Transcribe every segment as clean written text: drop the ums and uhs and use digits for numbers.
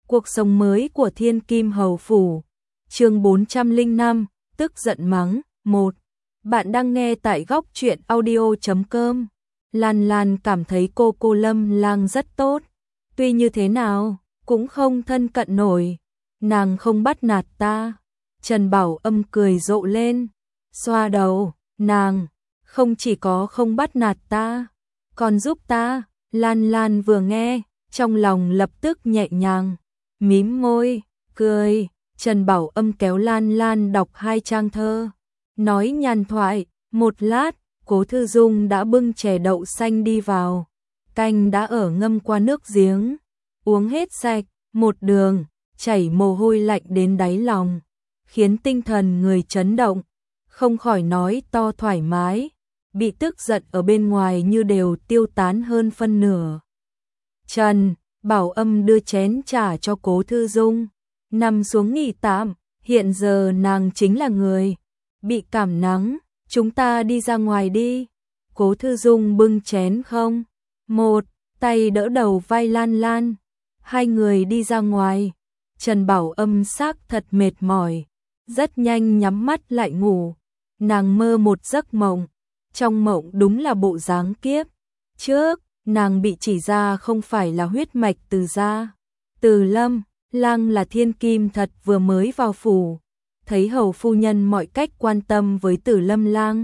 Cuộc sống mới của Thiên Kim Hầu Phủ. Chương 405, tức giận mắng. 1. Bạn đang nghe tại góc truyện audio.com. Lan Lan cảm thấy cô Lâm Lang rất tốt. Tuy như thế nào, cũng không thân cận nổi. Nàng không bắt nạt ta. Trần Bảo Âm cười rộ lên. Xoa đầu, nàng, không chỉ có không bắt nạt ta, còn giúp ta. Lan Lan vừa nghe, trong lòng lập tức nhẹ nhàng. Mím môi, cười. Trần Bảo Âm kéo Lan Lan đọc 2 trang thơ. Nói nhàn thoại, một lát, Cố Thư Dung đã bưng chè đậu xanh đi vào. Canh đã ở ngâm qua nước giếng. Uống hết sạch, một đường, chảy mồ hôi lạnh đến đáy lòng. Khiến tinh thần người chấn động. Không khỏi nói to thoải mái. Bị tức giận ở bên ngoài như đều tiêu tán hơn phân nửa. Trần Bảo Âm đưa chén trà cho Cố Thư Dung. Nằm xuống nghỉ tạm, hiện giờ nàng chính là người bị cảm nắng, chúng ta đi ra ngoài đi. Cố Thư Dung bưng chén không, một tay đỡ đầu vai Lan Lan. Hai người đi ra ngoài. Trần Bảo Âm xác thật mệt mỏi, rất nhanh nhắm mắt lại ngủ. Nàng mơ một giấc mộng, trong mộng đúng là bộ dáng kiếp trước. Nàng bị chỉ ra không phải là huyết mạch Từ gia. Từ Lâm Lang là thiên kim thật vừa mới vào phủ, thấy hầu phu nhân mọi cách quan tâm với Từ Lâm Lang.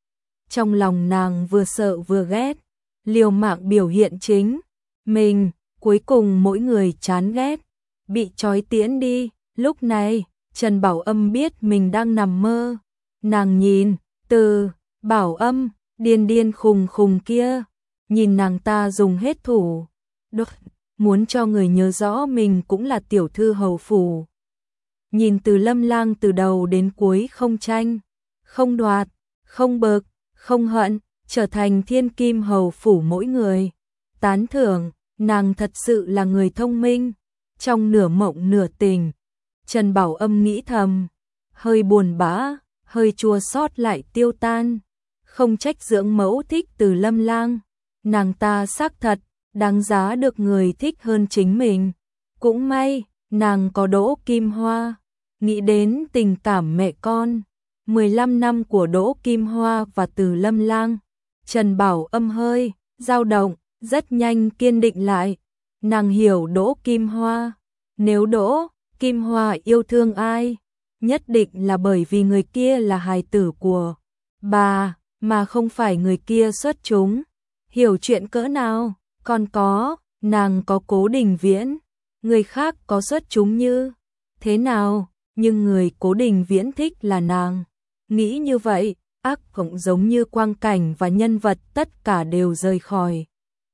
Trong lòng nàng vừa sợ vừa ghét, liều mạng biểu hiện chính mình, cuối cùng mỗi người chán ghét, bị trói tiễn đi. Lúc này, Trần Bảo Âm biết mình đang nằm mơ. Nàng nhìn Từ Bảo Âm điên điên khùng khùng kia, nhìn nàng ta dùng hết thủ đoạn, muốn cho người nhớ rõ mình cũng là tiểu thư hầu phủ. Nhìn Từ Lâm Lang từ đầu đến cuối không tranh, không đoạt, không bực, không hận, trở thành thiên kim hầu phủ mỗi người tán thưởng, nàng thật sự là người thông minh. Trong nửa mộng nửa tình, Trần Bảo Âm nghĩ thầm, hơi buồn bã, hơi chua xót lại tiêu tan. Không trách dưỡng mẫu thích Từ Lâm Lang, nàng ta xác thật đáng giá được người thích hơn chính mình. Cũng may, nàng có Đỗ Kim Hoa. Nghĩ đến tình cảm mẹ con 15 năm của Đỗ Kim Hoa và Từ Lâm Lang, Trần Bảo Âm hơi dao động, rất nhanh kiên định lại. Nàng hiểu Đỗ Kim Hoa, nếu Đỗ Kim Hoa yêu thương ai, nhất định là bởi vì người kia là hài tử của bà, mà không phải người kia xuất chúng. Hiểu chuyện cỡ nào? Còn có, nàng có Cố Đình Viễn, người khác có xuất chúng như thế nào, nhưng người Cố Đình Viễn thích là nàng. Nghĩ như vậy, ác cũng giống như quang cảnh và nhân vật tất cả đều rời khỏi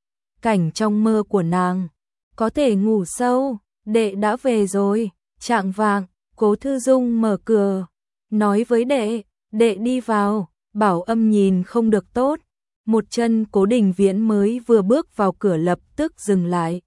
cảnh trong mơ của nàng. Có thể ngủ sâu, đệ đã về rồi. Chạng vạng, Cố Thư Dung mở cửa, nói với đệ, đệ đi vào. Bảo Âm nhìn không được tốt. Một chân Cố Đình Viễn mới vừa bước vào cửa lập tức dừng lại.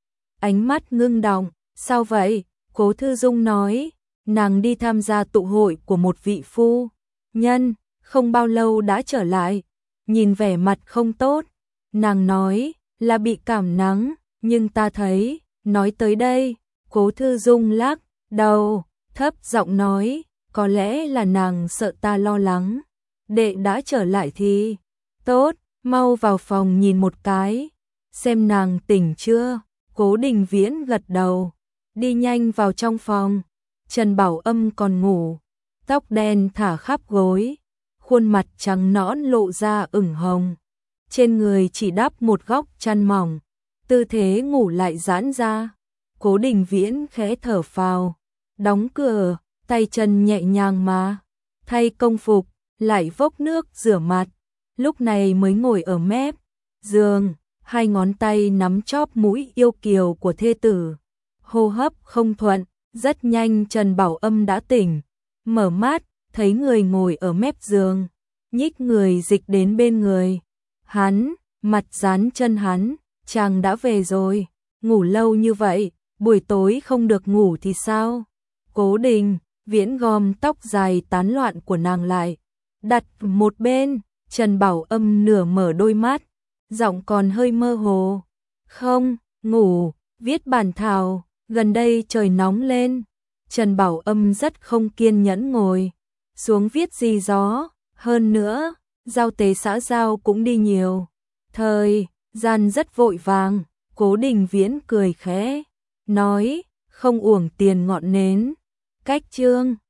Ánh mắt ngưng đọng, sao vậy? Cố Thư Dung nói, nàng đi tham gia tụ hội của một vị phu nhân, không bao lâu đã trở lại. Nhìn vẻ mặt không tốt, nàng nói là bị cảm nắng, nhưng ta thấy, nói tới đây, Cố Thư Dung lắc đầu, thấp giọng nói, có lẽ là nàng sợ ta lo lắng. Đệ đã trở lại thì tốt, mau vào phòng nhìn một cái, xem nàng tỉnh chưa. Cố Đình Viễn gật đầu, đi nhanh vào trong phòng. Trần Bảo Âm còn ngủ, tóc đen thả khắp gối, khuôn mặt trắng nõn lộ ra ửng hồng. Trên người chỉ đắp một góc chăn mỏng, tư thế ngủ lại giãn ra. Cố Đình Viễn khẽ thở phào, đóng cửa, tay chân nhẹ nhàng mà thay công phục, lại vốc nước rửa mặt. Lúc này mới ngồi ở mép giường, hai ngón tay nắm chóp mũi yêu kiều của thê tử. Hô hấp không thuận, rất nhanh Trần Bảo Âm đã tỉnh. Mở mắt, thấy người ngồi ở mép giường, nhích người dịch đến bên người hắn, mặt dán chân hắn. Chàng đã về rồi, ngủ lâu như vậy, buổi tối không được ngủ thì sao? Cố Đình Viễn gom tóc dài tán loạn của nàng lại, đặt một bên. Trần Bảo Âm nửa mở đôi mắt, giọng còn hơi mơ hồ. Không, ngủ, viết bản thảo, Gần đây trời nóng lên, Trần Bảo Âm rất không kiên nhẫn ngồi xuống viết gì gió, hơn nữa, Giao tế xã Giao cũng đi nhiều. Thời gian rất vội vàng, Cố Đình Viễn cười khẽ, nói, không uổng tiền ngọn nến. Cách chương